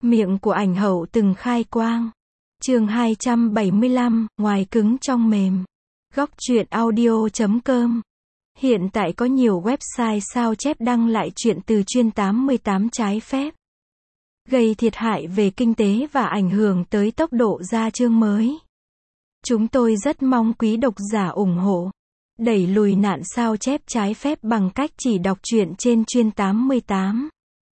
Miệng của ảnh hậu từng khai quang. Chương 275, ngoài cứng trong mềm. Góc truyện audio.com. Hiện tại có nhiều website sao chép đăng lại truyện từ chuyên 88 trái phép, gây thiệt hại về kinh tế và ảnh hưởng tới tốc độ ra chương mới. Chúng tôi rất mong quý độc giả ủng hộ, đẩy lùi nạn sao chép trái phép bằng cách chỉ đọc truyện trên chuyên 88.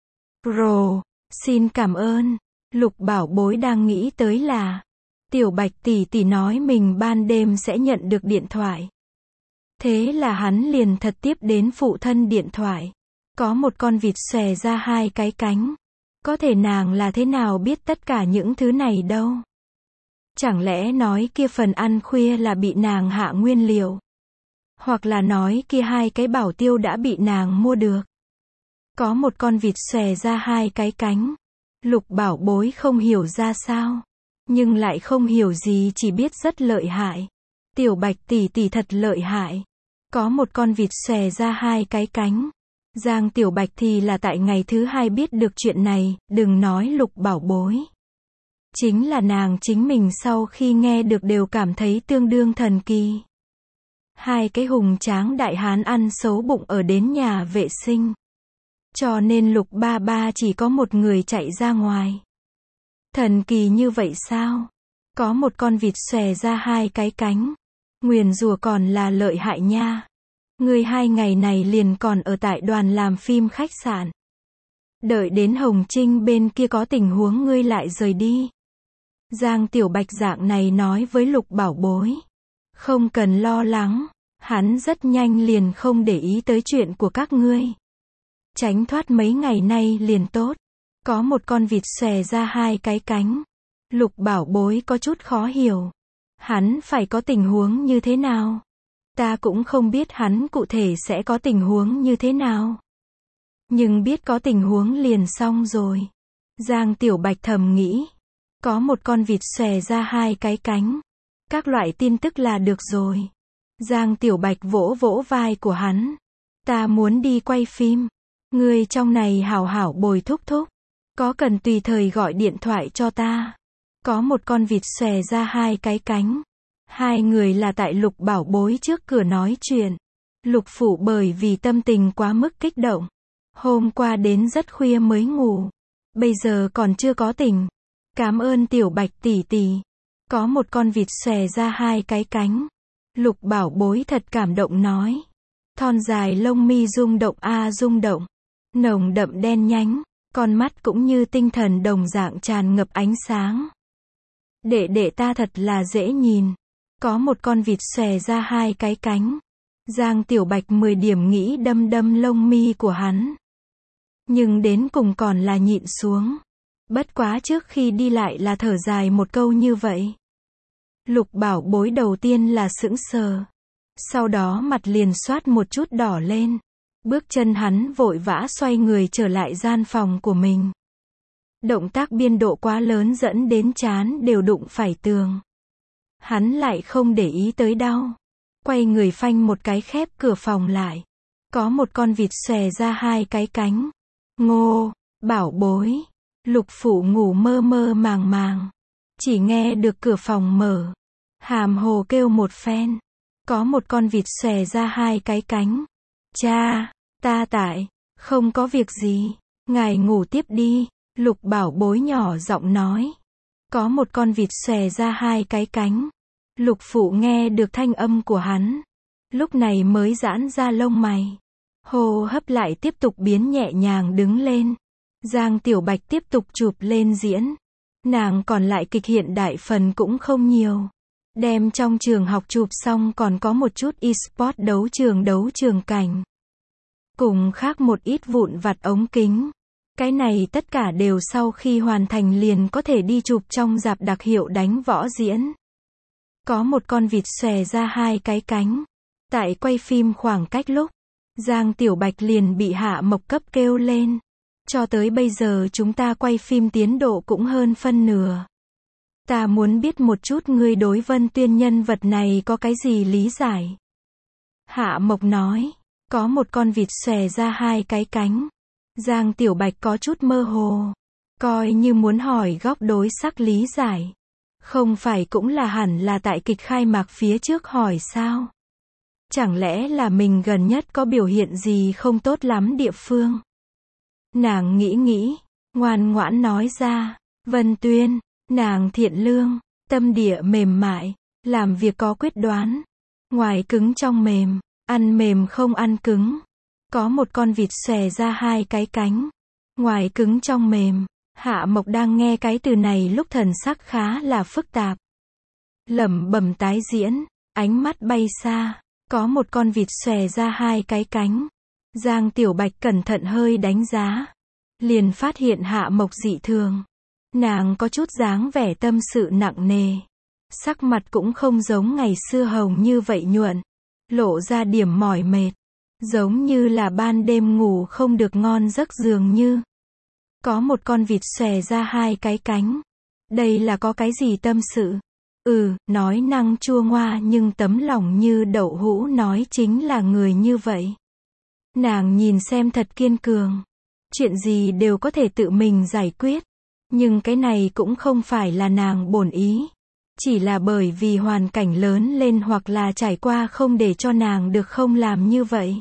Pro, xin cảm ơn. Lục Bảo Bối đang nghĩ tới là Tiểu Bạch tỷ tỷ nói mình ban đêm sẽ nhận được điện thoại. Thế là hắn liền thật tiếp đến phụ thân điện thoại. Có một con vịt xòe ra hai cái cánh. Có thể nàng là thế nào biết tất cả những thứ này đâu? Chẳng lẽ nói kia phần ăn khuya là bị nàng hạ nguyên liệu? Hoặc là nói kia hai cái bảo tiêu đã bị nàng mua được? Có một con vịt xòe ra hai cái cánh. Lục Bảo Bối không hiểu ra sao, nhưng lại không hiểu gì, chỉ biết rất lợi hại. Tiểu Bạch tỷ tỷ thật lợi hại. Có một con vịt xòe ra hai cái cánh. Giang Tiểu Bạch thì là tại ngày thứ hai biết được chuyện này, đừng nói Lục Bảo Bối. Chính là nàng chính mình sau khi nghe được đều cảm thấy tương đương thần kỳ. Hai cái hùng tráng đại hán ăn xấu bụng ở đến nhà vệ sinh. Cho nên Lục ba ba chỉ có một người chạy ra ngoài. Thần kỳ như vậy sao? Có một con vịt xòe ra hai cái cánh. Nguyền rủa còn là lợi hại nha. Ngươi 2 ngày này liền còn ở tại đoàn làm phim khách sạn. Đợi đến Hồng Trinh bên kia có tình huống ngươi lại rời đi. Giang Tiểu Bạch dạng này nói với Lục Bảo Bối. Không cần lo lắng, hắn rất nhanh liền không để ý tới chuyện của các ngươi. Tránh thoát mấy ngày nay liền tốt. Có một con vịt xòe ra hai cái cánh. Lục Bảo Bối có chút khó hiểu. Hắn phải có tình huống như thế nào? Ta cũng không biết hắn cụ thể sẽ có tình huống như thế nào. Nhưng biết có tình huống liền xong rồi. Giang Tiểu Bạch thầm nghĩ. Có một con vịt xòe ra hai cái cánh. Các loại tin tức là được rồi. Giang Tiểu Bạch vỗ vỗ vai của hắn. Ta muốn đi quay phim. Ngươi trong này hảo hảo bồi thúc thúc. Có cần tùy thời gọi điện thoại cho ta. Có một con vịt xòe ra hai cái cánh. Hai người là tại Lục Bảo Bối trước cửa nói chuyện. Lục Phủ bởi vì tâm tình quá mức kích động. Hôm qua đến rất khuya mới ngủ. Bây giờ còn chưa có tỉnh. Cảm ơn Tiểu Bạch tỷ tỷ. Có một con vịt xòe ra hai cái cánh. Lục Bảo Bối thật cảm động nói. Thon dài lông mi rung động rung động. Nồng đậm đen nhánh. Con mắt cũng như tinh thần đồng dạng tràn ngập ánh sáng. Đệ đệ ta thật là dễ nhìn. Có một con vịt xòe ra hai cái cánh. Giang Tiểu Bạch 10 điểm nghĩ đâm đâm lông mi của hắn. Nhưng đến cùng còn là nhịn xuống. Bất quá trước khi đi lại là thở dài một câu như vậy. Lục Bảo Bối đầu tiên là sững sờ. Sau đó mặt liền xoát một chút đỏ lên. Bước chân hắn vội vã xoay người trở lại gian phòng của mình. Động tác biên độ quá lớn dẫn đến trán đều đụng phải tường. Hắn lại không để ý tới đau. Quay người phanh một cái khép cửa phòng lại. Có một con vịt xòe ra hai cái cánh. Ngô, Bảo Bối. Lục Phủ ngủ mơ mơ màng màng. Chỉ nghe được cửa phòng mở. Hàm hồ kêu một phen. Có một con vịt xòe ra hai cái cánh. Cha, ta tại, không có việc gì. Ngài ngủ tiếp đi. Lục Bảo Bối nhỏ giọng nói. Có một con vịt xòe ra hai cái cánh. Lục Phụ nghe được thanh âm của hắn. Lúc này mới giãn ra lông mày. Hô hấp lại tiếp tục biến nhẹ nhàng đứng lên. Giang Tiểu Bạch tiếp tục chụp lên diễn. Nàng còn lại kịch hiện đại phần cũng không nhiều. Đem trong trường học chụp xong còn có một chút e-sport đấu trường cảnh. Cùng khác một ít vụn vặt ống kính. Cái này tất cả đều sau khi hoàn thành liền có thể đi chụp trong rạp đặc hiệu đánh võ diễn. Có một con vịt xòe ra hai cái cánh. Tại quay phim khoảng cách lúc, Giang Tiểu Bạch liền bị Hạ Mộc cấp kêu lên. Cho tới bây giờ chúng ta quay phim tiến độ cũng hơn phân nửa. Ta muốn biết một chút ngươi đối Vân Tuyên nhân vật này có cái gì lý giải. Hạ Mộc nói, có một con vịt xòe ra hai cái cánh. Giang Tiểu Bạch có chút mơ hồ. Coi như muốn hỏi góc đối sắc lý giải. Không phải cũng là hẳn là tại kịch khai mạc phía trước hỏi sao? Chẳng lẽ là mình gần nhất có biểu hiện gì không tốt lắm địa phương? Nàng nghĩ, ngoan ngoãn nói ra. Vân Tuyên, nàng thiện lương, tâm địa mềm mại, làm việc có quyết đoán. Ngoài cứng trong mềm, ăn mềm không ăn cứng. Có một con vịt xòe ra hai cái cánh. Ngoài cứng trong mềm. Hạ Mộc đang nghe cái từ này lúc thần sắc khá là phức tạp. Lẩm bẩm tái diễn, ánh mắt bay xa. Có một con vịt xòe ra hai cái cánh. Giang Tiểu Bạch cẩn thận hơi đánh giá. Liền phát hiện Hạ Mộc dị thường. Nàng có chút dáng vẻ tâm sự nặng nề. Sắc mặt cũng không giống ngày xưa hồng như vậy nhuận. Lộ ra điểm mỏi mệt. Giống như là ban đêm ngủ không được ngon giấc dường như. Có một con vịt xòe ra hai cái cánh. Đây là có cái gì tâm sự? Nói năng chua ngoa nhưng tấm lòng như đậu hũ nói chính là người như vậy. Nàng nhìn xem thật kiên cường. Chuyện gì đều có thể tự mình giải quyết. Nhưng cái này cũng không phải là nàng bổn ý. Chỉ là bởi vì hoàn cảnh lớn lên hoặc là trải qua không để cho nàng được không làm như vậy.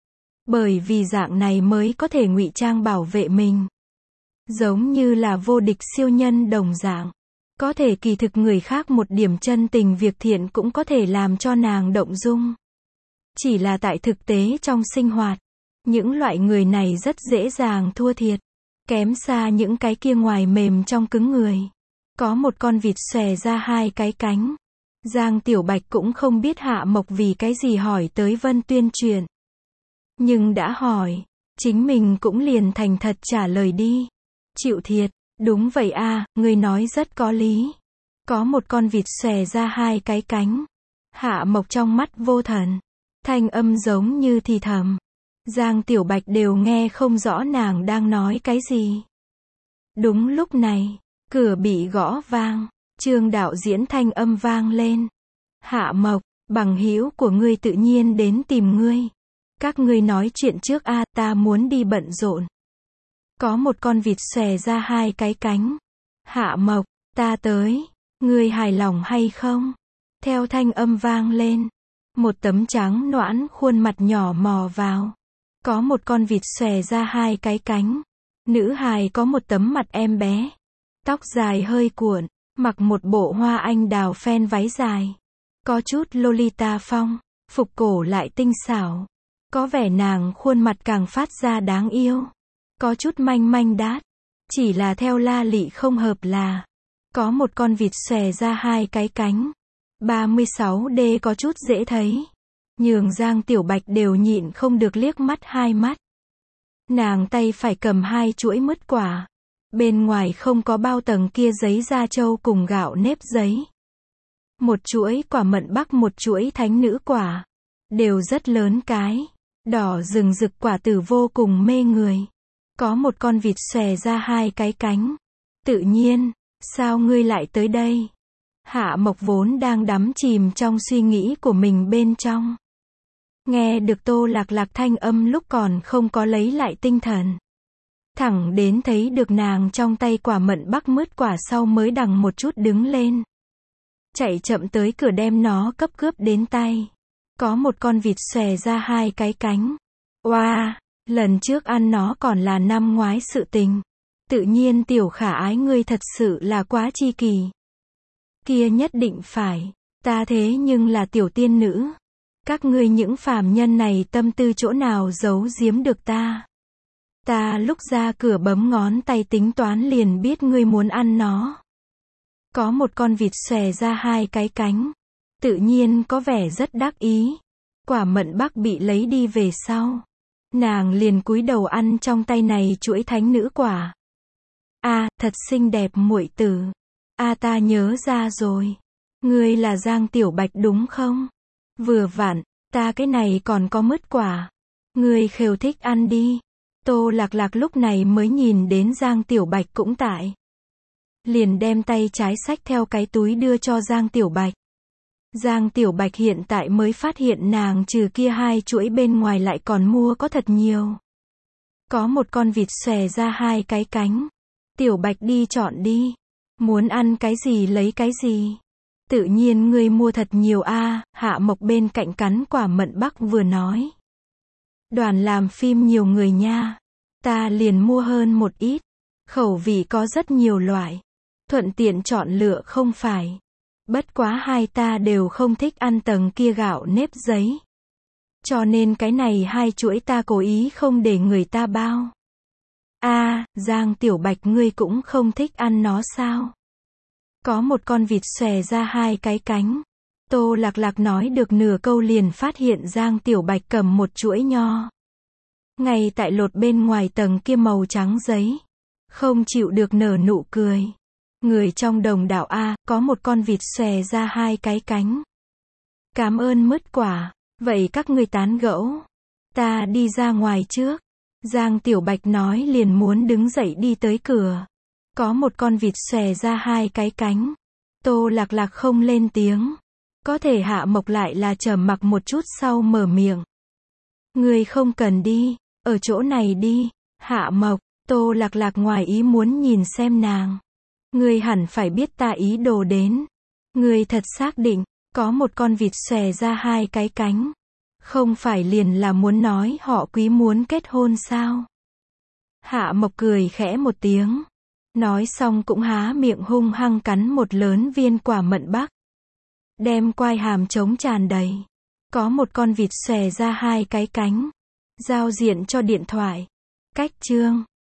Bởi vì dạng này mới có thể ngụy trang bảo vệ mình. Giống như là vô địch siêu nhân đồng dạng. Có thể kỳ thực người khác một điểm chân tình việc thiện cũng có thể làm cho nàng động dung. Chỉ là tại thực tế trong sinh hoạt, những loại người này rất dễ dàng thua thiệt. Kém xa những cái kia ngoài mềm trong cứng người. Có một con vịt xòe ra hai cái cánh. Giang Tiểu Bạch cũng không biết Hạ Mộc vì cái gì hỏi tới Vân Tuyên chuyện. Nhưng đã hỏi, chính mình cũng liền thành thật trả lời đi. Chịu thiệt, đúng vậy a, ngươi nói rất có lý. Có một con vịt xòe ra hai cái cánh. Hạ Mộc trong mắt vô thần. Thanh âm giống như thì thầm. Giang Tiểu Bạch đều nghe không rõ nàng đang nói cái gì. Đúng lúc này, cửa bị gõ vang. Trương đạo diễn thanh âm vang lên. Hạ Mộc, bằng hữu của ngươi tự nhiên đến tìm ngươi. Các ngươi nói chuyện trước a, ta muốn đi bận rộn. Có một con vịt xòe ra hai cái cánh. Hạ Mộc, ta tới. Ngươi hài lòng hay không? Theo thanh âm vang lên. Một tấm trắng nõn khuôn mặt nhỏ mò vào. Có một con vịt xòe ra hai cái cánh. Nữ hài có một tấm mặt em bé. Tóc dài hơi cuộn. Mặc một bộ hoa anh đào phen váy dài. Có chút Lolita phong. Phục cổ lại tinh xảo. Có vẻ nàng khuôn mặt càng phát ra đáng yêu. Có chút manh manh đát. Chỉ là theo La Lị không hợp là. Có một con vịt xòe ra hai cái cánh. 36D có chút dễ thấy. Nhường Giang Tiểu Bạch đều nhịn không được liếc mắt hai mắt. Nàng tay phải cầm hai chuỗi mứt quả. Bên ngoài không có bao tầng kia giấy da trâu cùng gạo nếp giấy. Một chuỗi quả mận bắc, một chuỗi thánh nữ quả. Đều rất lớn cái. Đỏ rừng rực quả tử vô cùng mê người. Có một con vịt xòe ra hai cái cánh. Tự nhiên, sao ngươi lại tới đây? Hạ Mộc vốn đang đắm chìm trong suy nghĩ của mình bên trong. Nghe được Tô Lạc Lạc thanh âm lúc còn không có lấy lại tinh thần. Thẳng đến thấy được nàng trong tay quả mận bắc mứt quả sau mới đằng một chút đứng lên. Chạy chậm tới cửa đem nó cấp cướp đến tay. Có một con vịt xòe ra hai cái cánh. Oa, lần trước ăn nó còn là năm ngoái sự tình. Tự nhiên tiểu khả ái ngươi thật sự là quá chi kỳ. Kia nhất định phải. Ta thế nhưng là tiểu tiên nữ. Các ngươi những phàm nhân này tâm tư chỗ nào giấu giếm được ta. Ta lúc ra cửa bấm ngón tay tính toán liền biết ngươi muốn ăn nó. Có một con vịt xòe ra hai cái cánh. Tự nhiên có vẻ rất đắc ý. Quả mận bắc bị lấy đi về sau. Nàng liền cúi đầu ăn trong tay này chuỗi thánh nữ quả. A, thật xinh đẹp muội tử. A, ta nhớ ra rồi. Ngươi là Giang Tiểu Bạch đúng không? Vừa vặn, ta cái này còn có mứt quả. Ngươi khều thích ăn đi. Tô Lạc Lạc lúc này mới nhìn đến Giang Tiểu Bạch cũng tại. Liền đem tay trái xách theo cái túi đưa cho Giang Tiểu Bạch. Giang Tiểu Bạch hiện tại mới phát hiện nàng trừ kia hai chuỗi bên ngoài lại còn mua có thật nhiều. Có một con vịt xòe ra hai cái cánh. Tiểu Bạch đi chọn đi. Muốn ăn cái gì lấy cái gì. Tự nhiên ngươi mua thật nhiều a. Hạ Mộc bên cạnh cắn quả mận bắc vừa nói. Đoàn làm phim nhiều người nha. Ta liền mua hơn một ít. Khẩu vị có rất nhiều loại. Thuận tiện chọn lựa không phải. Bất quá hai ta đều không thích ăn tầng kia gạo nếp giấy. Cho nên cái này hai chuỗi ta cố ý không để người ta bao. Giang Tiểu Bạch ngươi cũng không thích ăn nó sao? Có một con vịt xòe ra hai cái cánh. Tô Lạc Lạc nói được nửa câu liền phát hiện Giang Tiểu Bạch cầm một chuỗi nho. Ngay tại lột bên ngoài tầng kia màu trắng giấy. Không chịu được nở nụ cười. Người trong đồng đảo có một con vịt xòe ra hai cái cánh. Cảm ơn mứt quả. Vậy các ngươi tán gẫu. Ta đi ra ngoài trước. Giang Tiểu Bạch nói liền muốn đứng dậy đi tới cửa. Có một con vịt xòe ra hai cái cánh. Tô Lạc Lạc không lên tiếng. Có thể Hạ Mộc lại là trầm mặc một chút sau mở miệng. Ngươi không cần đi, ở chỗ này đi. Hạ Mộc, Tô Lạc Lạc ngoài ý muốn nhìn xem nàng. Ngươi hẳn phải biết ta ý đồ đến. Ngươi thật xác định, có một con vịt xòe ra hai cái cánh. Không phải liền là muốn nói họ Quý muốn kết hôn sao? Hạ Mộc cười khẽ một tiếng. Nói xong cũng há miệng hung hăng cắn một lớn viên quả mận bắc. Đem quai hàm trống tràn đầy. Có một con vịt xòe ra hai cái cánh. Giao diện cho điện thoại. Cách chương.